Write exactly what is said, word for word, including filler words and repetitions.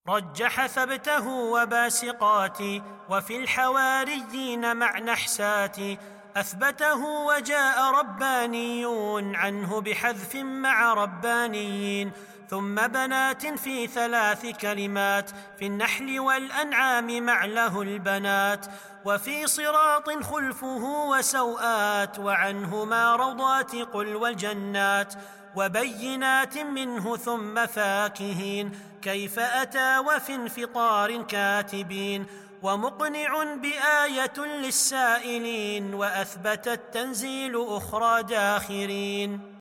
رجح ثبته وباسقات، وفي الحواريين مع نحسات أثبته، وجاء رباني عنه بحذف مع ربانيين، ثم بنات في ثلاث كلمات، في النحل والأنعام مع له البنات، وفي صراط خلفه وسوآت، وعنهما روضات قل والجنات، وبينات منه ثم فاكهين، كيف أتى وفي انفطار كاتبين، ومقنع بآية للسائلين، وأثبت التنزيل أخرى داخرين.